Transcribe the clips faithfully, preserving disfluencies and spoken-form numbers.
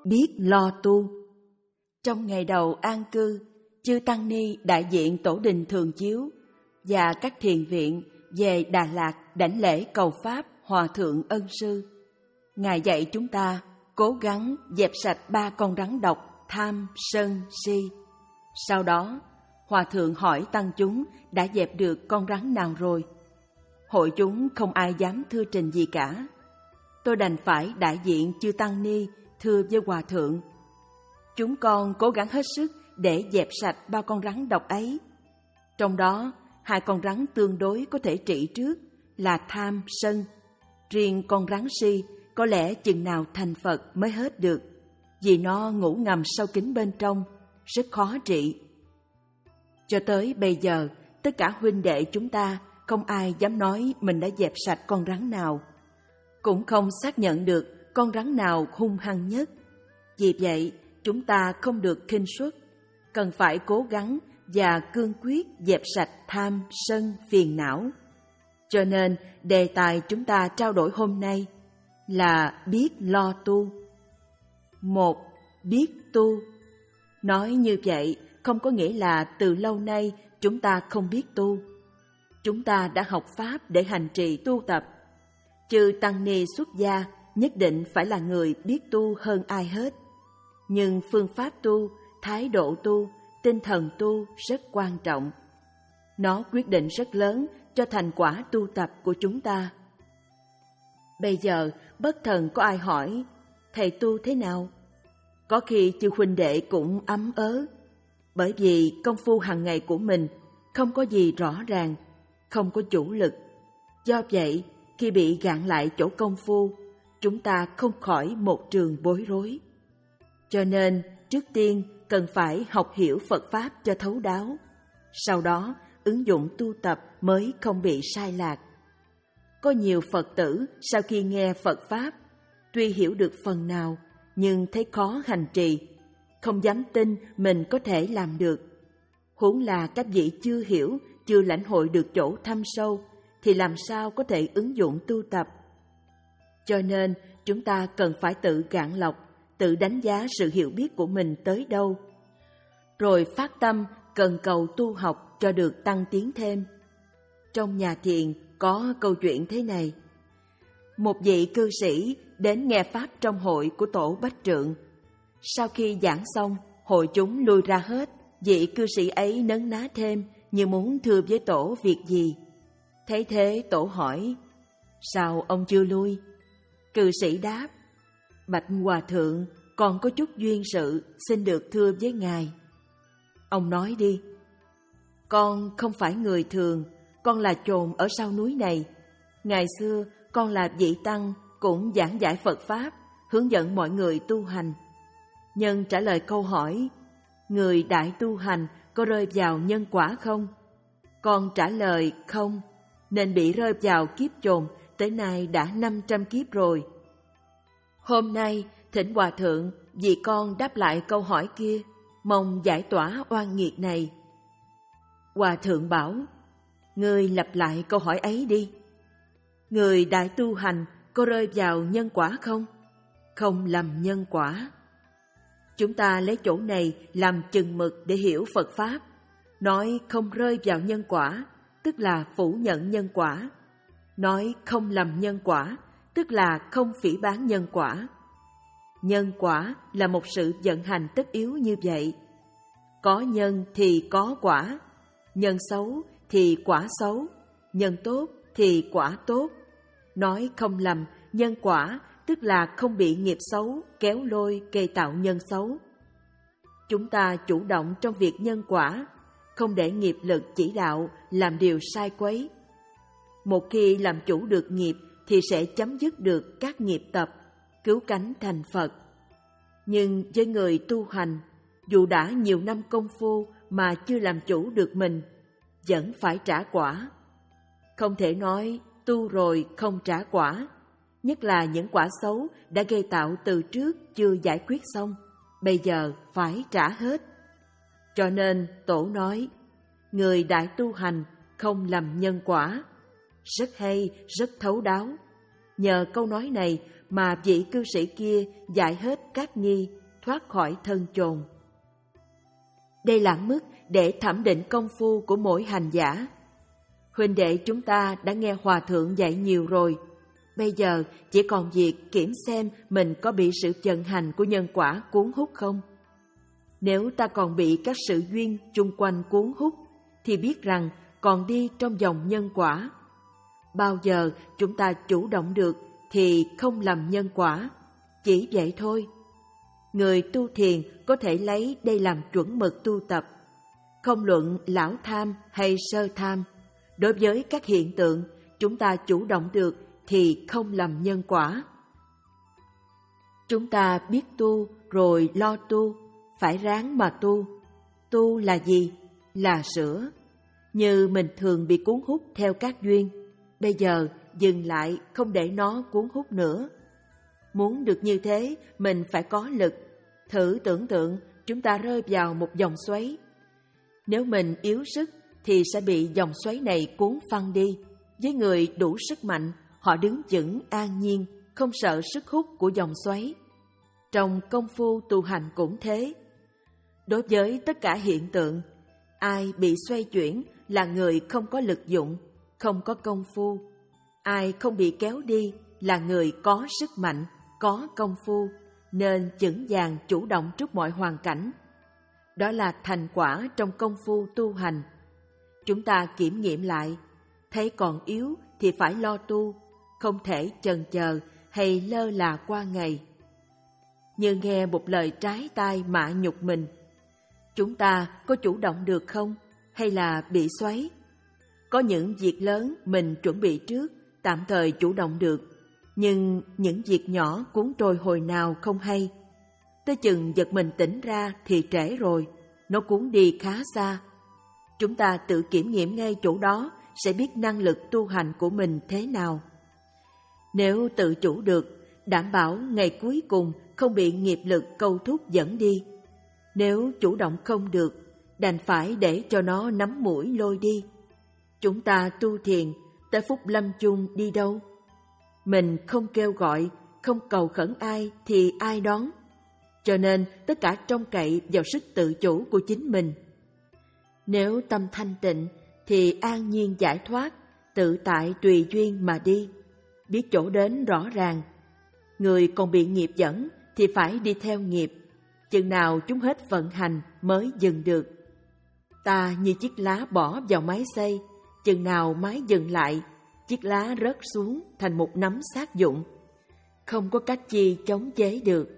biết lo tu. Trong ngày đầu an cư, chư Tăng Ni đại diện Tổ đình Thường Chiếu và các thiền viện về Đà Lạt đảnh lễ cầu Pháp Hòa Thượng Ân Sư. Ngài dạy chúng ta cố gắng dẹp sạch ba con rắn độc tham, sân, si. Sau đó, Hòa Thượng hỏi tăng chúng đã dẹp được con rắn nào rồi. Hội chúng không ai dám thưa trình gì cả. Tôi đành phải đại diện chư Tăng Ni thưa với Hòa Thượng: chúng con cố gắng hết sức để dẹp sạch ba con rắn độc ấy. Trong đó, hai con rắn tương đối có thể trị trước là tham, sân. Riêng con rắn si có lẽ chừng nào thành Phật mới hết được, vì nó ngủ ngầm sâu kín bên trong, rất khó trị. Cho tới bây giờ, tất cả huynh đệ chúng ta không ai dám nói mình đã dẹp sạch con rắn nào, cũng không xác nhận được con rắn nào hung hăng nhất. Vì vậy, chúng ta không được khinh suất, cần phải cố gắng và cương quyết dẹp sạch tham, sân, phiền não. Cho nên, đề tài chúng ta trao đổi hôm nay là biết lo tu. Một, biết tu. Nói như vậy không có nghĩa là từ lâu nay chúng ta không biết tu. Chúng ta đã học Pháp để hành trì tu tập. Chư Tăng Ni xuất gia nhất định phải là người biết tu hơn ai hết. Nhưng phương pháp tu, thái độ tu, tinh thần tu rất quan trọng. Nó quyết định rất lớn cho thành quả tu tập của chúng ta. Bây giờ, bất thần có ai hỏi, thầy tu thế nào? Có khi chư huynh đệ cũng ấm ớ, bởi vì công phu hàng ngày của mình không có gì rõ ràng, không có chủ lực. Do vậy, khi bị gạn lại chỗ công phu, chúng ta không khỏi một trường bối rối. Cho nên, trước tiên cần phải học hiểu Phật Pháp cho thấu đáo, sau đó ứng dụng tu tập mới không bị sai lạc. Có nhiều Phật tử sau khi nghe Phật Pháp, tuy hiểu được phần nào, nhưng thấy khó hành trì, không dám tin mình có thể làm được. Huống là các vị chưa hiểu, chưa lãnh hội được chỗ thâm sâu, thì làm sao có thể ứng dụng tu tập. Cho nên, chúng ta cần phải tự gạn lọc, tự đánh giá sự hiểu biết của mình tới đâu, rồi phát tâm cần cầu tu học cho được tăng tiến thêm. Trong nhà thiền có câu chuyện thế này. Một vị cư sĩ đến nghe Pháp trong hội của tổ Bách Trượng. Sau khi giảng xong, hội chúng lui ra hết. Vị cư sĩ ấy nấn ná thêm như muốn thưa với tổ việc gì. Thấy thế tổ hỏi, sao ông chưa lui? Cư sĩ đáp, bạch hòa thượng, còn có chút duyên sự xin được thưa với ngài. Ông nói đi. Con không phải người thường, con là chồn ở sau núi này. Ngày xưa con là vị tăng cũng giảng giải Phật Pháp, hướng dẫn mọi người tu hành. Nhân trả lời câu hỏi, người đại tu hành có rơi vào nhân quả không? Con trả lời không, nên bị rơi vào kiếp chồn tới nay đã năm trăm kiếp rồi. Hôm nay thỉnh hòa thượng vì con đáp lại câu hỏi kia, mong giải tỏa oan nghiệt này. Hòa thượng bảo, ngươi lặp lại câu hỏi ấy đi. Người đại tu hành có rơi vào nhân quả không? Không lầm nhân quả. Chúng ta lấy chỗ này làm chừng mực để hiểu Phật Pháp. Nói không rơi vào nhân quả, tức là phủ nhận nhân quả. Nói không lầm nhân quả, tức là không phỉ báng nhân quả. Nhân quả là một sự vận hành tất yếu như vậy. Có nhân thì có quả, nhân xấu thì quả xấu, nhân tốt thì quả tốt. Nói không lầm nhân quả, tức là không bị nghiệp xấu kéo lôi gây tạo nhân xấu. Chúng ta chủ động trong việc nhân quả, không để nghiệp lực chỉ đạo làm điều sai quấy. Một khi làm chủ được nghiệp thì sẽ chấm dứt được các nghiệp tập, cứu cánh thành Phật. Nhưng với người tu hành, dù đã nhiều năm công phu mà chưa làm chủ được mình, vẫn phải trả quả. Không thể nói tu rồi không trả quả, nhất là những quả xấu đã gây tạo từ trước chưa giải quyết xong, bây giờ phải trả hết. Cho nên tổ nói, người đại tu hành không lầm nhân quả. Rất hay, rất thấu đáo. Nhờ câu nói này mà vị cư sĩ kia giải hết các nghi, thoát khỏi thân chồn. Đây là mức để thẩm định công phu của mỗi hành giả. Huynh đệ chúng ta đã nghe Hòa Thượng dạy nhiều rồi. Bây giờ chỉ còn việc kiểm xem mình có bị sự vận hành của nhân quả cuốn hút không. Nếu ta còn bị các sự duyên chung quanh cuốn hút, thì biết rằng còn đi trong dòng nhân quả. Bao giờ chúng ta chủ động được thì không làm nhân quả. Chỉ vậy thôi. Người tu thiền có thể lấy đây làm chuẩn mực tu tập. Không luận lão tham hay sơ tham, đối với các hiện tượng chúng ta chủ động được thì không làm nhân quả. Chúng ta biết tu rồi lo tu, phải ráng mà tu. Tu là gì? Là sửa. Như mình thường bị cuốn hút theo các duyên, bây giờ dừng lại, không để nó cuốn hút nữa. Muốn được như thế, mình phải có lực. Thử tưởng tượng chúng ta rơi vào một dòng xoáy. Nếu mình yếu sức thì sẽ bị dòng xoáy này cuốn phăng đi. Với người đủ sức mạnh, họ đứng vững an nhiên, không sợ sức hút của dòng xoáy. Trong công phu tu hành cũng thế. Đối với tất cả hiện tượng, ai bị xoay chuyển là người không có lực dụng, không có công phu. Ai không bị kéo đi là người có sức mạnh, có công phu, nên vững vàng chủ động trước mọi hoàn cảnh. Đó là thành quả trong công phu tu hành. Chúng ta kiểm nghiệm lại, thấy còn yếu thì phải lo tu, không thể chần chờ hay lơ là qua ngày. Như nghe một lời trái tai mạ nhục mình, chúng ta có chủ động được không, hay là bị xoáy? Có những việc lớn mình chuẩn bị trước, tạm thời chủ động được, nhưng những việc nhỏ cuốn trôi hồi nào không hay. Tới chừng giật mình tỉnh ra thì trễ rồi, nó cuốn đi khá xa. Chúng ta tự kiểm nghiệm ngay chỗ đó sẽ biết năng lực tu hành của mình thế nào. Nếu tự chủ được, đảm bảo ngày cuối cùng không bị nghiệp lực câu thúc dẫn đi. Nếu chủ động không được, đành phải để cho nó nắm mũi lôi đi. Chúng ta tu thiền, tới phút lâm chung đi đâu? Mình không kêu gọi, không cầu khẩn ai thì ai đón. Cho nên tất cả trông cậy vào sức tự chủ của chính mình. Nếu tâm thanh tịnh thì an nhiên giải thoát, tự tại tùy duyên mà đi, biết chỗ đến rõ ràng. Người còn bị nghiệp dẫn thì phải đi theo nghiệp, chừng nào chúng hết vận hành mới dừng được. Ta như chiếc lá bỏ vào máy xay, chừng nào máy dừng lại, chiếc lá rớt xuống thành một nắm xác dụng. Không có cách chi chống chế được.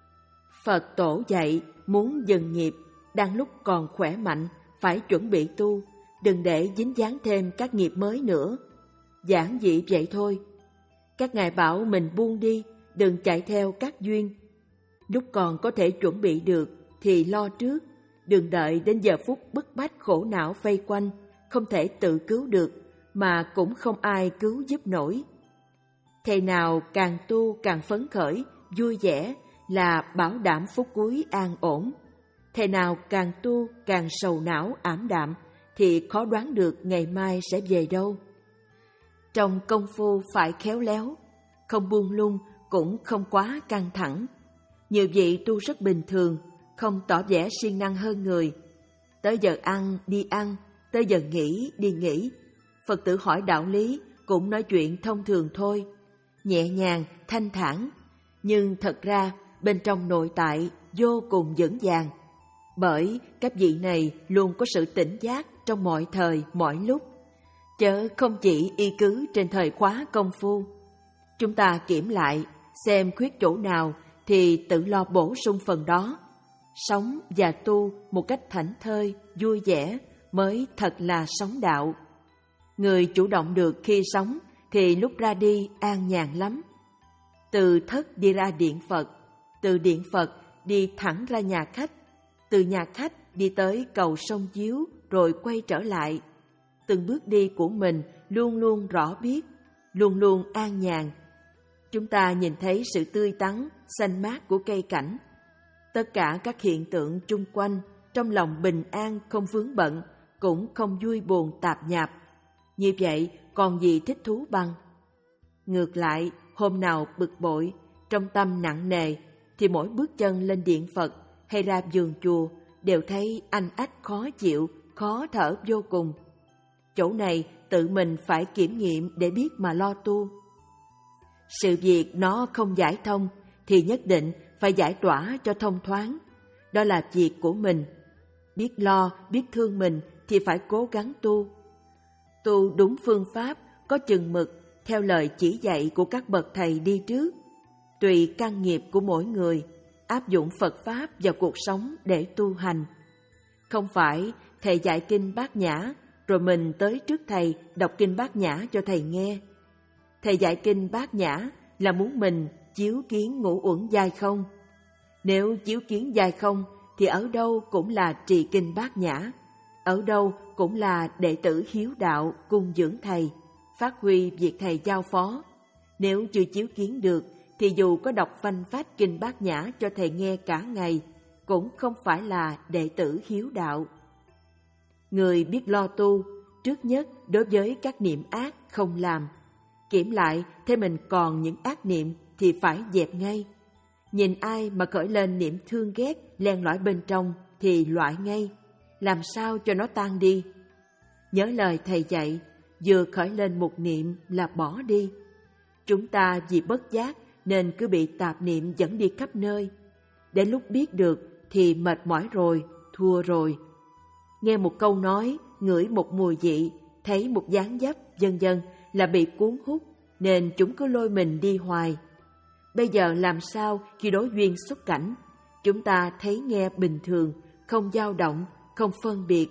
Phật tổ dạy muốn dừng nghiệp, đang lúc còn khỏe mạnh, phải chuẩn bị tu, đừng để dính dáng thêm các nghiệp mới nữa. Giản dị vậy thôi. Các ngài bảo mình buông đi, đừng chạy theo các duyên. Lúc còn có thể chuẩn bị được thì lo trước, đừng đợi đến giờ phút bức bách khổ não vây quanh, không thể tự cứu được, mà cũng không ai cứu giúp nổi. Thầy nào càng tu càng phấn khởi, vui vẻ là bảo đảm phút cuối an ổn. Thầy nào càng tu càng sầu não ảm đạm thì khó đoán được ngày mai sẽ về đâu. Trong công phu phải khéo léo, không buông lung cũng không quá căng thẳng. Nhiều vị tu rất bình thường, không tỏ vẻ siêng năng hơn người. Tới giờ ăn đi ăn, tới giờ nghỉ đi nghỉ. Phật tử hỏi đạo lý cũng nói chuyện thông thường thôi, nhẹ nhàng, thanh thản. Nhưng thật ra bên trong nội tại vô cùng vững vàng. Bởi các vị này luôn có sự tỉnh giác trong mọi thời, mọi lúc, chớ không chỉ y cứ trên thời khóa công phu. Chúng ta kiểm lại, xem khuyết chỗ nào thì tự lo bổ sung phần đó. Sống và tu một cách thảnh thơi, vui vẻ mới thật là sống đạo. Người chủ động được khi sống thì lúc ra đi an nhàn lắm. Từ thất đi ra điện Phật, từ điện Phật đi thẳng ra nhà khách, từ nhà khách đi tới cầu sông Chiếu rồi quay trở lại. Từng bước đi của mình luôn luôn rõ biết, luôn luôn an nhàn. Chúng ta nhìn thấy sự tươi tắn, xanh mát của cây cảnh. Tất cả các hiện tượng chung quanh, trong lòng bình an không vướng bận, cũng không vui buồn tạp nhạp. Như vậy còn gì thích thú bằng? Ngược lại, hôm nào bực bội trong tâm nặng nề, thì mỗi bước chân lên điện Phật hay ra vườn chùa đều thấy anh ách khó chịu, khó thở vô cùng. Chỗ này tự mình phải kiểm nghiệm để biết mà lo tu. Sự việc nó không giải thông thì nhất định phải giải tỏa cho thông thoáng. Đó là việc của mình. Biết lo, biết thương mình thì phải cố gắng tu. Tu đúng phương pháp, có chừng mực, theo lời chỉ dạy của các bậc thầy đi trước. Tùy căn nghiệp của mỗi người, áp dụng Phật Pháp vào cuộc sống để tu hành. Không phải thầy dạy kinh Bát Nhã, rồi mình tới trước thầy đọc kinh Bát Nhã cho thầy nghe. Thầy dạy kinh Bát Nhã là muốn mình chiếu kiến ngũ uẩn giai không. Nếu chiếu kiến giai không thì ở đâu cũng là trì kinh Bát Nhã, ở đâu cũng là đệ tử hiếu đạo cung dưỡng thầy, phát huy việc thầy giao phó. Nếu chưa chiếu kiến được thì dù có đọc phanh phách kinh Bát Nhã cho thầy nghe cả ngày, cũng không phải là đệ tử hiếu đạo. Người biết lo tu, trước nhất đối với các niệm ác không làm. Kiểm lại thấy mình còn những ác niệm thì phải dẹp ngay. Nhìn ai mà khởi lên niệm thương ghét len lỏi bên trong thì loại ngay, làm sao cho nó tan đi. Nhớ lời thầy dạy, vừa khởi lên một niệm là bỏ đi. Chúng ta vì bất giác nên cứ bị tạp niệm dẫn đi khắp nơi. Đến lúc biết được thì mệt mỏi rồi, thua rồi. Nghe một câu nói, ngửi một mùi vị, thấy một dáng dấp, vân vân là bị cuốn hút, nên chúng cứ lôi mình đi hoài. Bây giờ làm sao khi đối duyên xuất cảnh, chúng ta thấy nghe bình thường, không dao động, không phân biệt.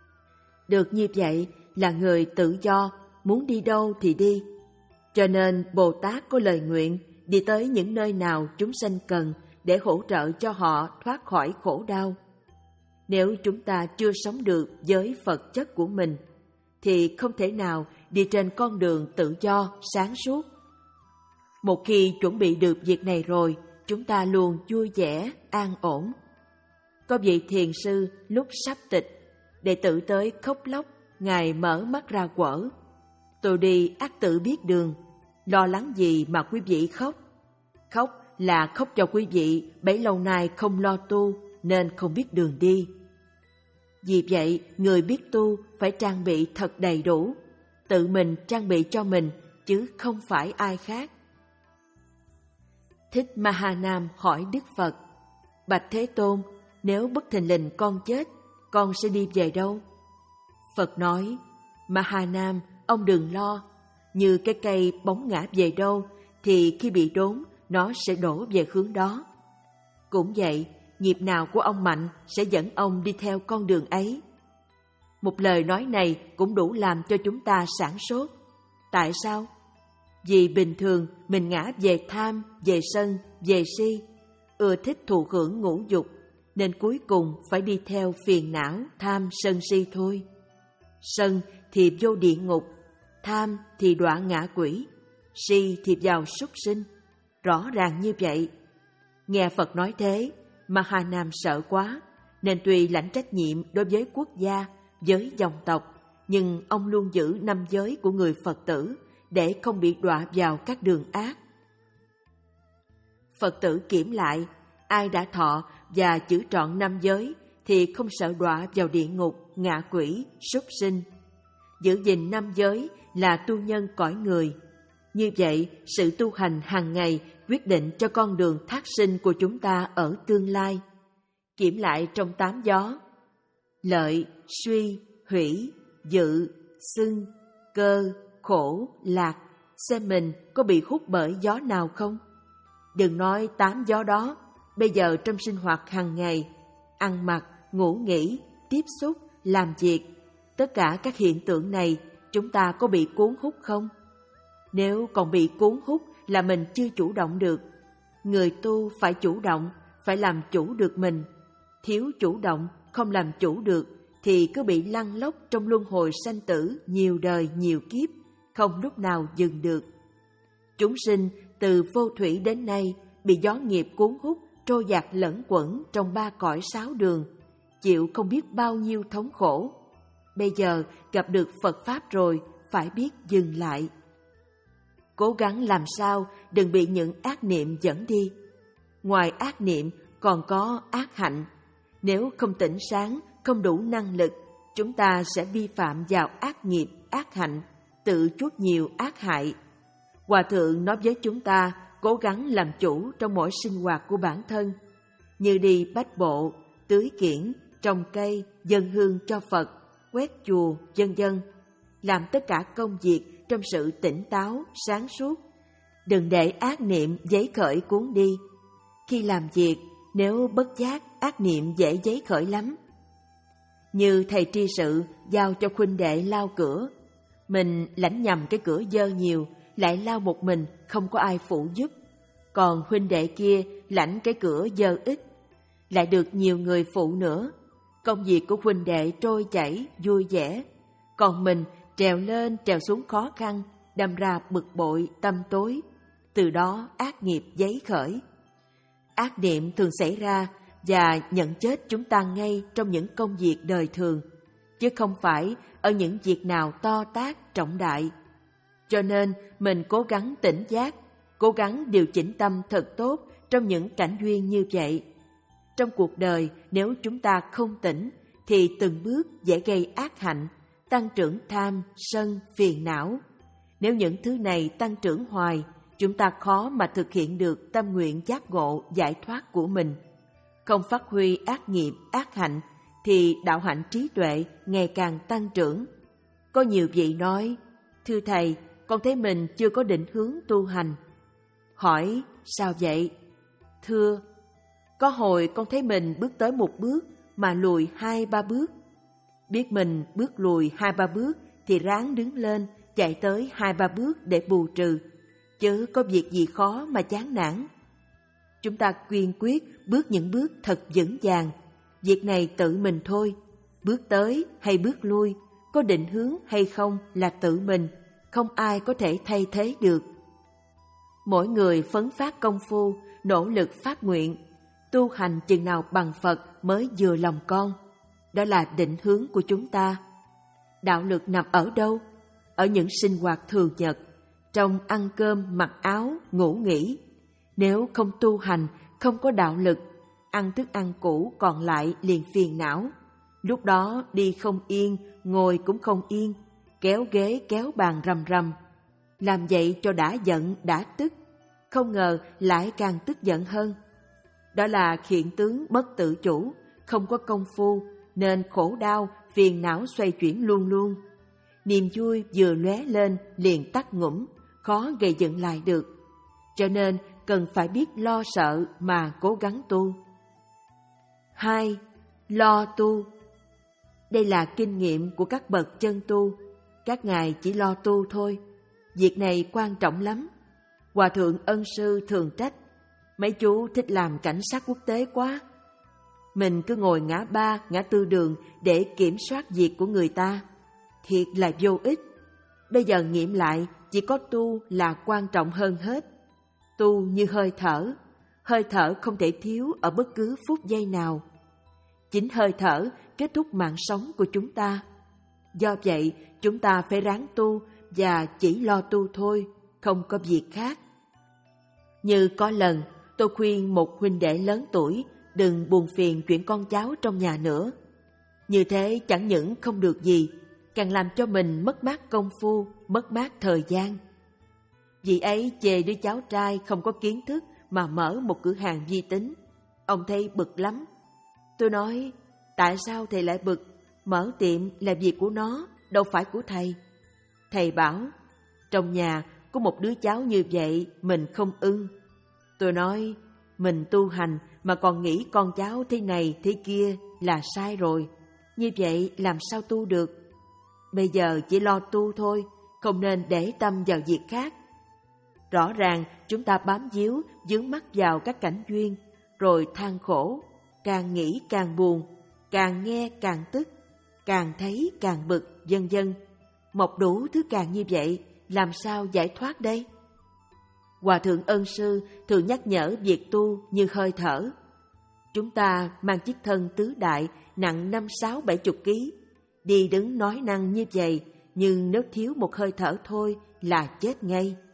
Được như vậy là người tự do, muốn đi đâu thì đi. Cho nên Bồ Tát có lời nguyện đi tới những nơi nào chúng sanh cần để hỗ trợ cho họ thoát khỏi khổ đau. Nếu chúng ta chưa sống được với Phật chất của mình, thì không thể nào đi trên con đường tự do, sáng suốt. Một khi chuẩn bị được việc này rồi, chúng ta luôn vui vẻ, an ổn. Có vị thiền sư lúc sắp tịch, đệ tử tới khóc lóc, Ngài mở mắt ra quở. Tôi đi ắt tự biết đường, lo lắng gì mà quý vị khóc? Khóc là khóc cho quý vị bấy lâu nay không lo tu nên không biết đường đi. Vì vậy, người biết tu phải trang bị thật đầy đủ, tự mình trang bị cho mình chứ không phải ai khác. Thích Mahanam hỏi Đức Phật: Bạch Thế Tôn, nếu bất thình lình con chết, con sẽ đi về đâu? Phật nói: Mahanam, ông đừng lo, như cái cây bóng ngã về đâu thì khi bị đốn nó sẽ đổ về hướng đó. Cũng vậy, nghiệp nào của ông mạnh sẽ dẫn ông đi theo con đường ấy. Một lời nói này cũng đủ làm cho chúng ta sảng sốt. Tại sao? Vì bình thường mình ngã về tham, về sân, về si, ưa thích thụ hưởng ngũ dục, nên cuối cùng phải đi theo phiền não, tham, sân, si thôi. Sân thì vô địa ngục, tham thì đọa ngạ quỷ, si thì vào súc sinh. Rõ ràng như vậy. Nghe Phật nói thế, Mahanam sợ quá, nên tuy lãnh trách nhiệm đối với quốc gia, với dòng tộc, nhưng ông luôn giữ năm giới của người Phật tử để không bị đọa vào các đường ác. Phật tử kiểm lại, ai đã thọ và giữ trọn năm giới thì không sợ đọa vào địa ngục, ngạ quỷ, súc sinh. Giữ gìn năm giới là tu nhân cõi người. Như vậy, sự tu hành hàng ngày quyết định cho con đường thác sinh của chúng ta ở tương lai. Kiểm lại trong tám gió: lợi, suy, hủy, dự, xưng, cơ, khổ, lạc, xem mình có bị hút bởi gió nào không? Đừng nói tám gió đó, bây giờ trong sinh hoạt hàng ngày, ăn mặc, ngủ nghỉ, tiếp xúc, làm việc, tất cả các hiện tượng này chúng ta có bị cuốn hút không? Nếu còn bị cuốn hút là mình chưa chủ động được. Người tu phải chủ động, phải làm chủ được mình. Thiếu chủ động, không làm chủ được thì cứ bị lăn lóc trong luân hồi sanh tử nhiều đời nhiều kiếp, không lúc nào dừng được. Chúng sinh từ vô thủy đến nay bị gió nghiệp cuốn hút, trôi dạt lẫn quẩn trong ba cõi sáu đường, chịu không biết bao nhiêu thống khổ. Bây giờ gặp được Phật Pháp rồi, phải biết dừng lại. Cố gắng làm sao đừng bị những ác niệm dẫn đi. Ngoài ác niệm còn có ác hạnh. Nếu không tỉnh sáng, không đủ năng lực, chúng ta sẽ vi phạm vào ác nghiệp, ác hạnh, tự chuốc nhiều ác hại. Hòa thượng nói với chúng ta cố gắng làm chủ trong mỗi sinh hoạt của bản thân, như đi bách bộ, tưới kiển, trồng cây, dâng hương cho Phật, quét chùa, vân vân. Làm tất cả công việc trong sự tỉnh táo, sáng suốt. Đừng để ác niệm giấy khởi cuốn đi. Khi làm việc, nếu bất giác, ác niệm dễ giấy khởi lắm. Như thầy tri sự giao cho huynh đệ lau cửa. Mình lãnh nhầm cái cửa dơ nhiều, lại lau một mình, không có ai phụ giúp. Còn huynh đệ kia lãnh cái cửa dơ ít, lại được nhiều người phụ nữa. Công việc của huynh đệ trôi chảy, vui vẻ. Còn mình trèo lên trèo xuống khó khăn, đâm ra bực bội, tâm tối. Từ đó ác nghiệp giấy khởi. Ác niệm thường xảy ra và nhận chết chúng ta ngay trong những công việc đời thường, chứ không phải ở những việc nào to tát, trọng đại. Cho nên mình cố gắng tỉnh giác, cố gắng điều chỉnh tâm thật tốt trong những cảnh duyên như vậy. Trong cuộc đời, nếu chúng ta không tỉnh, thì từng bước dễ gây ác hạnh, tăng trưởng tham, sân, phiền não. Nếu những thứ này tăng trưởng hoài, chúng ta khó mà thực hiện được tâm nguyện giác ngộ, giải thoát của mình. Không phát huy ác nghiệp, ác hạnh, thì đạo hạnh trí tuệ ngày càng tăng trưởng. Có nhiều vị nói, thưa thầy, con thấy mình chưa có định hướng tu hành. Hỏi, sao vậy? Thưa, có hồi con thấy mình bước tới một bước mà lùi hai ba bước. Biết mình bước lùi hai ba bước thì ráng đứng lên, chạy tới hai ba bước để bù trừ, chứ có việc gì khó mà chán nản. Chúng ta kiên quyết bước những bước thật vững vàng. Việc này tự mình thôi. Bước tới hay bước lui, có định hướng hay không là tự mình, không ai có thể thay thế được. Mỗi người phấn phát công phu, nỗ lực phát nguyện, tu hành chừng nào bằng Phật mới vừa lòng con. Đó là định hướng của chúng ta. Đạo lực nằm ở đâu? Ở những sinh hoạt thường nhật, trong ăn cơm, mặc áo, ngủ nghỉ. Nếu không tu hành, không có đạo lực, ăn thức ăn cũ còn lại liền phiền não. Lúc đó đi không yên, ngồi cũng không yên, kéo ghế kéo bàn rầm rầm. Làm vậy cho đã giận, đã tức, không ngờ lại càng tức giận hơn. Đó là hiện tướng bất tự chủ, không có công phu, nên khổ đau, phiền não xoay chuyển luôn luôn. Niềm vui vừa lóe lên liền tắt ngủm, khó gây dựng lại được. Cho nên cần phải biết lo sợ mà cố gắng tu. Hai, lo tu. Đây là kinh nghiệm của các bậc chân tu. Các ngài chỉ lo tu thôi. Việc này quan trọng lắm. Hòa thượng Ân Sư thường trách, mấy chú thích làm cảnh sát quốc tế quá. Mình cứ ngồi ngã ba, ngã tư đường để kiểm soát việc của người ta. Thiệt là vô ích. Bây giờ nghiệm lại, chỉ có tu là quan trọng hơn hết. Tu như hơi thở. Hơi thở không thể thiếu ở bất cứ phút giây nào. Chính hơi thở kết thúc mạng sống của chúng ta. Do vậy, chúng ta phải ráng tu và chỉ lo tu thôi, không có việc khác. Như có lần, tôi khuyên một huynh đệ lớn tuổi đừng buồn phiền chuyện con cháu trong nhà nữa. Như thế chẳng những không được gì, càng làm cho mình mất mát công phu, mất mát thời gian. Vị ấy chê đứa cháu trai không có kiến thức mà mở một cửa hàng vi tính. Ông thấy bực lắm. Tôi nói, tại sao thầy lại bực? Mở tiệm là việc của nó, đâu phải của thầy. Thầy bảo, trong nhà có một đứa cháu như vậy mình không ưng. Tôi nói, mình tu hành mà còn nghĩ con cháu thế này thế kia là sai rồi. Như vậy làm sao tu được? Bây giờ chỉ lo tu thôi, không nên để tâm vào việc khác. Rõ ràng chúng ta bám víu, dướng mắt vào các cảnh duyên, rồi than khổ, càng nghĩ càng buồn, càng nghe càng tức, càng thấy càng bực, vân vân. Một đủ thứ càng như vậy, làm sao giải thoát đây? Hòa thượng Ân Sư thường nhắc nhở việc tu như hơi thở. Chúng ta mang chiếc thân tứ đại nặng năm sáu bảy chục ký, đi đứng nói năng như vậy, nhưng nếu thiếu một hơi thở thôi là chết ngay.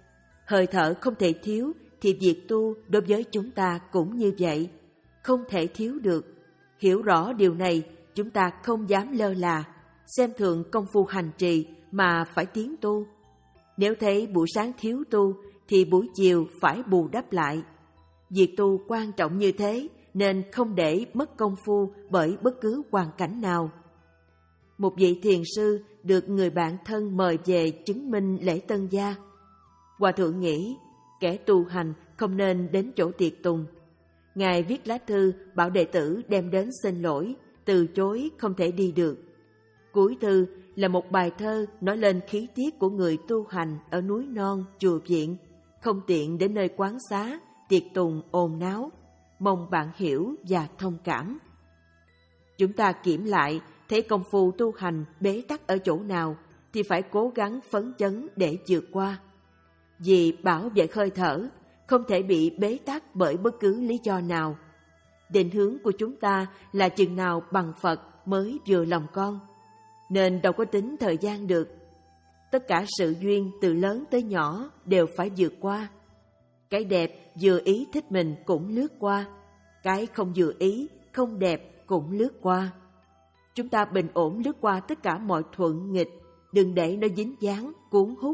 Hơi thở không thể thiếu thì việc tu đối với chúng ta cũng như vậy, không thể thiếu được. Hiểu rõ điều này, chúng ta không dám lơ là, xem thường công phu hành trì mà phải tiến tu. Nếu thấy buổi sáng thiếu tu thì buổi chiều phải bù đắp lại. Việc tu quan trọng như thế nên không để mất công phu bởi bất cứ hoàn cảnh nào. Một vị thiền sư được người bạn thân mời về chứng minh lễ tân gia. Hòa thượng nghĩ kẻ tu hành không nên đến chỗ tiệc tùng. Ngài viết lá thư bảo đệ tử đem đến xin lỗi, từ chối không thể đi được. Cuối thư là một bài thơ nói lên khí tiết của người tu hành ở núi non, chùa viện, không tiện đến nơi quán xá, tiệc tùng ồn náo. Mong bạn hiểu và thông cảm. Chúng ta kiểm lại, thấy công phu tu hành bế tắc ở chỗ nào thì phải cố gắng phấn chấn để vượt qua. Vì bảo vệ hơi thở, không thể bị bế tắc bởi bất cứ lý do nào. Định hướng của chúng ta là chừng nào bằng Phật mới vừa lòng con, nên đâu có tính thời gian được. Tất cả sự duyên từ lớn tới nhỏ đều phải vượt qua. Cái đẹp vừa ý thích mình cũng lướt qua, cái không vừa ý, không đẹp cũng lướt qua. Chúng ta bình ổn lướt qua tất cả mọi thuận nghịch, đừng để nó dính dáng, cuốn hút.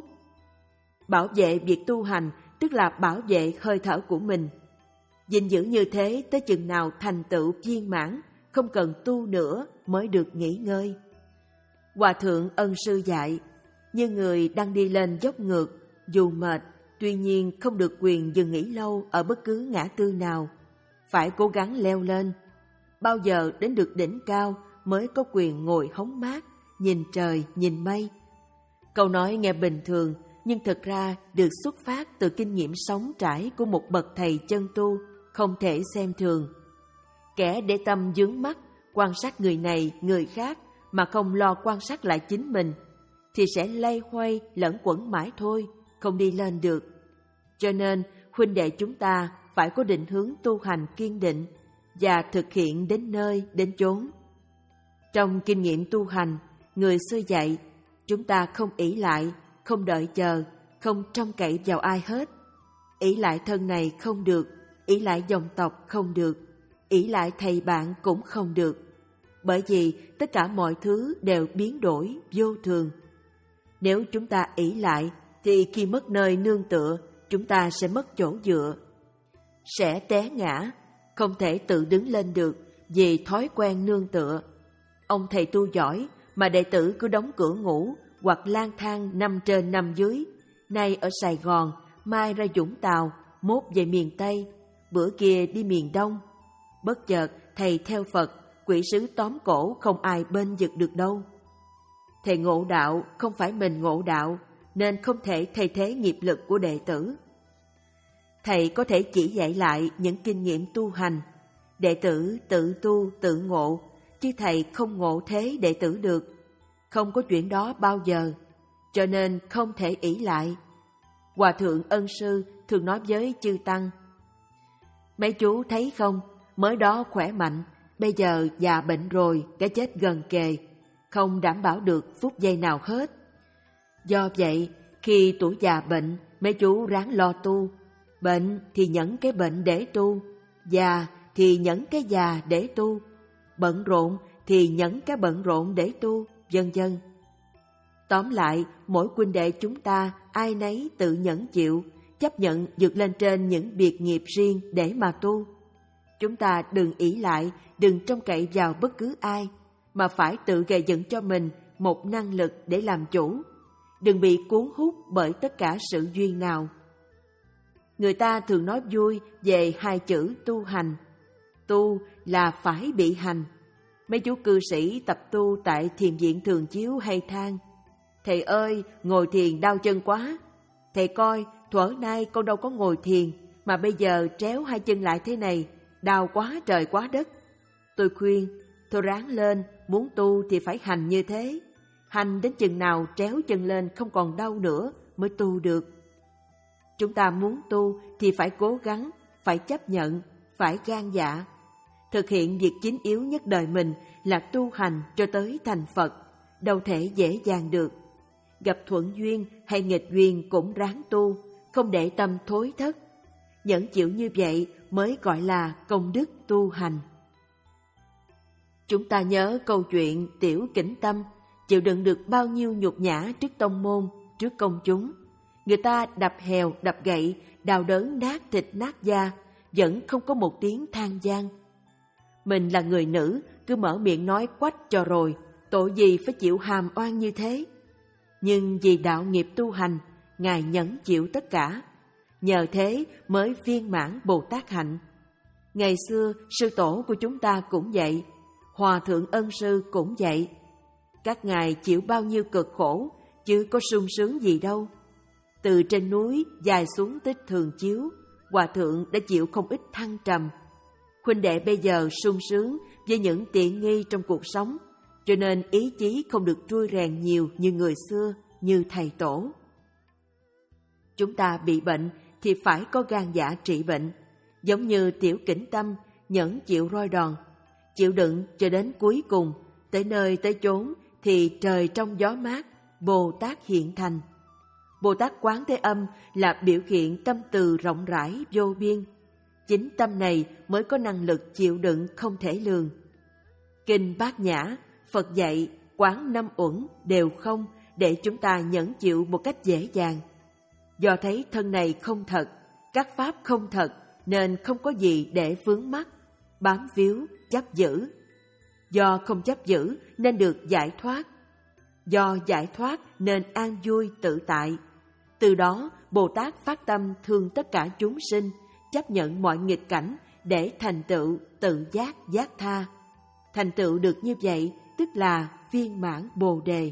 Bảo vệ việc tu hành tức là bảo vệ hơi thở của mình. Gìn giữ như thế tới chừng nào thành tựu viên mãn, không cần tu nữa mới được nghỉ ngơi. Hòa thượng Ân Sư dạy, như người đang đi lên dốc ngược, dù mệt, tuy nhiên không được quyền dừng nghỉ lâu ở bất cứ ngã tư nào, phải cố gắng leo lên. Bao giờ đến được đỉnh cao mới có quyền ngồi hóng mát, nhìn trời, nhìn mây. Câu nói nghe bình thường, nhưng thực ra được xuất phát từ kinh nghiệm sống trải của một bậc thầy chân tu, không thể xem thường. Kẻ để tâm dướng mắt, quan sát người này, người khác, mà không lo quan sát lại chính mình, thì sẽ lay hoay lẫn quẩn mãi thôi, không đi lên được. Cho nên, huynh đệ chúng ta phải có định hướng tu hành kiên định và thực hiện đến nơi, đến chốn. Trong kinh nghiệm tu hành, người xưa dạy, chúng ta không ỷ lại, không đợi chờ, không trông cậy vào ai hết. Ỷ lại thân này không được, ỷ lại dòng tộc không được, ỷ lại thầy bạn cũng không được. Bởi vì tất cả mọi thứ đều biến đổi, vô thường. Nếu chúng ta ỷ lại, thì khi mất nơi nương tựa, chúng ta sẽ mất chỗ dựa, sẽ té ngã, không thể tự đứng lên được vì thói quen nương tựa. Ông thầy tu giỏi mà đệ tử cứ đóng cửa ngủ hoặc lang thang năm trên năm dưới, nay ở Sài Gòn, mai ra Vũng Tàu, mốt về miền Tây, bữa kia đi miền Đông. Bất chợt thầy theo Phật, quỷ sứ tóm cổ không ai bên giật được đâu. Thầy ngộ đạo không phải mình ngộ đạo, nên không thể thay thế nghiệp lực của đệ tử. Thầy có thể chỉ dạy lại những kinh nghiệm tu hành, đệ tử tự tu tự ngộ, chứ thầy không ngộ thế đệ tử được. Không có chuyện đó bao giờ, cho nên không thể ỷ lại. Hòa thượng Ân Sư thường nói với chư tăng, mấy chú thấy không, mới đó khỏe mạnh, bây giờ già bệnh rồi, cái chết gần kề, không đảm bảo được phút giây nào hết. Do vậy, khi tuổi già bệnh, mấy chú ráng lo tu. Bệnh thì nhẫn cái bệnh để tu, già thì nhẫn cái già để tu, bận rộn thì nhẫn cái bận rộn để tu, vân vân. Tóm lại, mỗi huynh đệ chúng ta ai nấy tự nhẫn chịu, chấp nhận vượt lên trên những biệt nghiệp riêng để mà tu. Chúng ta đừng ỷ lại, đừng trông cậy vào bất cứ ai, mà phải tự gây dựng cho mình một năng lực để làm chủ. Đừng bị cuốn hút bởi tất cả sự duyên nào. Người ta thường nói vui về hai chữ tu hành. Tu là phải bị hành. Mấy chú cư sĩ tập tu tại thiền viện Thường Chiếu hay than, thầy ơi, ngồi thiền đau chân quá. Thầy coi, thuở nay con đâu có ngồi thiền, mà bây giờ tréo hai chân lại thế này, đau quá trời quá đất. Tôi khuyên, thôi ráng lên, muốn tu thì phải hành như thế. Hành đến chừng nào tréo chân lên không còn đau nữa mới tu được. Chúng ta muốn tu thì phải cố gắng, phải chấp nhận, phải gan dạ. Thực hiện việc chính yếu nhất đời mình là tu hành cho tới thành Phật, đâu thể dễ dàng được. Gặp thuận duyên hay nghịch duyên cũng ráng tu, không để tâm thối thất. Nhẫn chịu như vậy mới gọi là công đức tu hành. Chúng ta nhớ câu chuyện Tiểu Kỉnh Tâm chịu đựng được bao nhiêu nhục nhã trước tông môn, trước công chúng. Người ta đập hèo, đập gậy, đào đớn nát thịt nát da, vẫn không có một tiếng than van. Mình là người nữ, cứ mở miệng nói quách cho rồi, tội gì phải chịu hàm oan như thế. Nhưng vì đạo nghiệp tu hành, Ngài nhẫn chịu tất cả. Nhờ thế mới viên mãn Bồ Tát hạnh. Ngày xưa, sư tổ của chúng ta cũng vậy, Hòa Thượng Ân Sư cũng vậy. Các ngài chịu bao nhiêu cực khổ, chứ có sung sướng gì đâu. Từ trên núi dài xuống Tích Thường Chiếu, Hòa Thượng đã chịu không ít thăng trầm. Huynh đệ bây giờ sung sướng với những tiện nghi trong cuộc sống, cho nên ý chí không được trui rèn nhiều như người xưa, như thầy tổ. Chúng ta bị bệnh thì phải có gan dạ trị bệnh, giống như Tiểu Kỉnh Tâm nhẫn chịu roi đòn, chịu đựng cho đến cuối cùng, tới nơi tới chốn thì trời trong gió mát, Bồ Tát hiện thành. Bồ Tát Quán Thế Âm là biểu hiện tâm từ rộng rãi vô biên. Chính tâm này mới có năng lực chịu đựng không thể lường. Kinh Bát Nhã, Phật dạy quán năm uẩn đều không để chúng ta nhẫn chịu một cách dễ dàng. Do thấy thân này không thật, các pháp không thật nên không có gì để vướng mắc, bám víu, chấp giữ. Do không chấp giữ nên được giải thoát. Do giải thoát nên an vui tự tại. Từ đó Bồ Tát phát tâm thương tất cả chúng sinh, chấp nhận mọi nghịch cảnh để thành tựu tự giác giác tha. Thành tựu được như vậy tức là viên mãn Bồ Đề.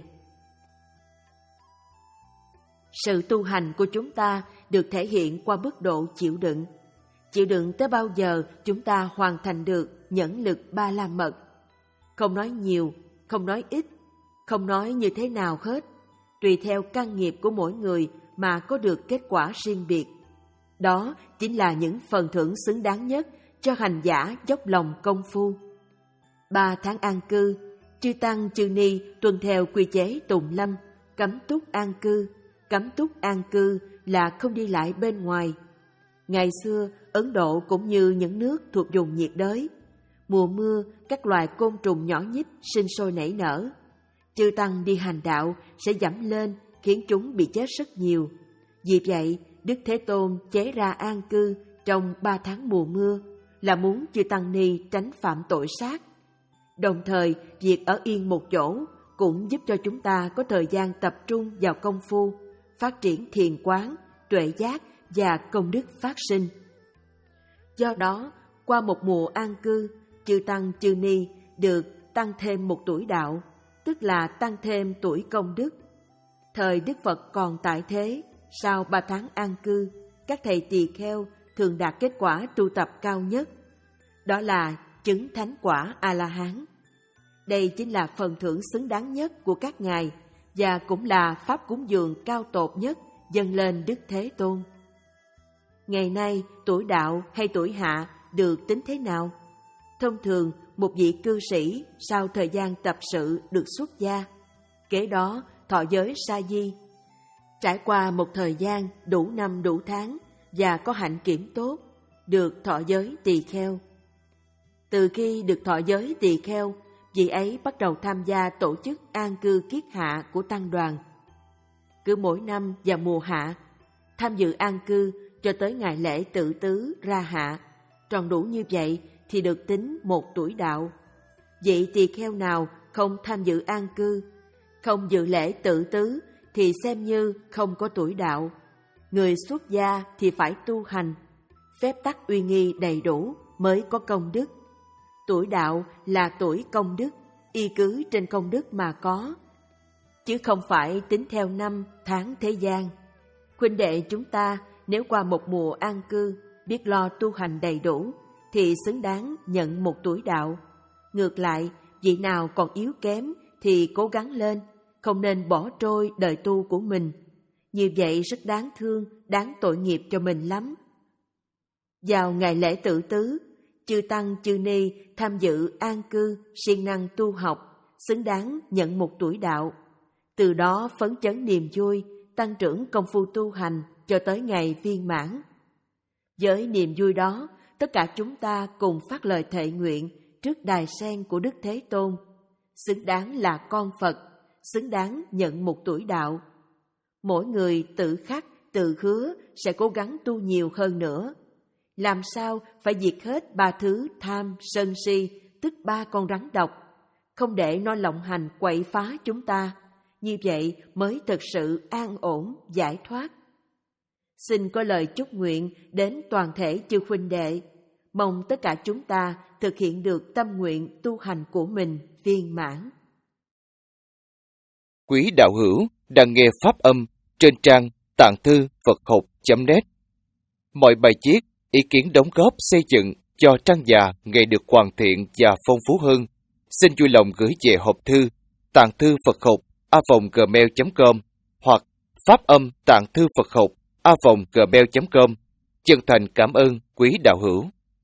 Sự tu hành của chúng ta được thể hiện qua mức độ chịu đựng. Chịu đựng tới bao giờ chúng ta hoàn thành được nhẫn lực ba la mật. Không nói nhiều, không nói ít, không nói như thế nào hết, tùy theo căn nghiệp của mỗi người mà có được kết quả riêng biệt. Đó chính là những phần thưởng xứng đáng nhất cho hành giả dốc lòng công phu. Ba tháng an cư, chư tăng chư ni tuân theo quy chế tùng lâm, cấm túc an cư. Cấm túc an cư là không đi lại bên ngoài. Ngày xưa, Ấn Độ cũng như những nước thuộc vùng nhiệt đới. Mùa mưa, các loài côn trùng nhỏ nhít sinh sôi nảy nở. Chư tăng đi hành đạo sẽ dẫm lên khiến chúng bị chết rất nhiều. Vì vậy, Đức Thế Tôn chế ra an cư trong ba tháng mùa mưa là muốn chư tăng ni tránh phạm tội sát. Đồng thời, việc ở yên một chỗ cũng giúp cho chúng ta có thời gian tập trung vào công phu, phát triển thiền quán, tuệ giác và công đức phát sinh. Do đó, qua một mùa an cư, chư tăng chư ni được tăng thêm một tuổi đạo, tức là tăng thêm tuổi công đức. Thời Đức Phật còn tại thế, sau ba tháng an cư, các thầy tỳ kheo thường đạt kết quả tu tập cao nhất. Đó là chứng thánh quả A-la-hán. Đây chính là phần thưởng xứng đáng nhất của các ngài và cũng là pháp cúng dường cao tột nhất dâng lên Đức Thế Tôn. Ngày nay, tuổi đạo hay tuổi hạ được tính thế nào? Thông thường, một vị cư sĩ sau thời gian tập sự được xuất gia, kế đó thọ giới sa di. Trải qua một thời gian đủ năm đủ tháng và có hạnh kiểm tốt, được thọ giới tỳ kheo. Từ khi được thọ giới tỳ kheo, vị ấy bắt đầu tham gia tổ chức an cư kiết hạ của tăng đoàn. Cứ mỗi năm vào mùa hạ, tham dự an cư cho tới ngày lễ tự tứ ra hạ, tròn đủ như vậy thì được tính một tuổi đạo. Vị tỳ kheo nào không tham dự an cư, không dự lễ tự tứ thì xem như không có tuổi đạo. Người xuất gia thì phải tu hành, phép tắc uy nghi đầy đủ mới có công đức. Tuổi đạo là tuổi công đức, y cứ trên công đức mà có, chứ không phải tính theo năm, tháng thế gian. Huynh đệ chúng ta nếu qua một mùa an cư, biết lo tu hành đầy đủ, thì xứng đáng nhận một tuổi đạo. Ngược lại, vị nào còn yếu kém thì cố gắng lên, không nên bỏ trôi đời tu của mình. Như vậy rất đáng thương, đáng tội nghiệp cho mình lắm. Vào ngày lễ tự tứ, chư tăng chư ni tham dự an cư, siêng năng tu học, xứng đáng nhận một tuổi đạo. Từ đó phấn chấn niềm vui, tăng trưởng công phu tu hành, cho tới ngày viên mãn. Với niềm vui đó, tất cả chúng ta cùng phát lời thệ nguyện trước đài sen của Đức Thế Tôn, xứng đáng là con Phật, xứng đáng nhận một tuổi đạo. Mỗi người tự khắc, tự hứa sẽ cố gắng tu nhiều hơn nữa. Làm sao phải diệt hết ba thứ tham, sân si, tức ba con rắn độc, không để nó lộng hành quậy phá chúng ta. Như vậy mới thực sự an ổn, giải thoát. Xin có lời chúc nguyện đến toàn thể chư huynh đệ. Mong tất cả chúng ta thực hiện được tâm nguyện tu hành của mình viên mãn. Quý đạo hữu đang nghe pháp âm trên trang tạng thư Phật học chấm net. Mọi bài viết, ý kiến đóng góp xây dựng cho trang già ngày được hoàn thiện và phong phú hơn, xin vui lòng gửi về hộp thư tạng thư Phật học a vòng gmail chấm com hoặc pháp âm tạng thư Phật học a vòng gmail chấm com. Chân thành cảm ơn quý đạo hữu.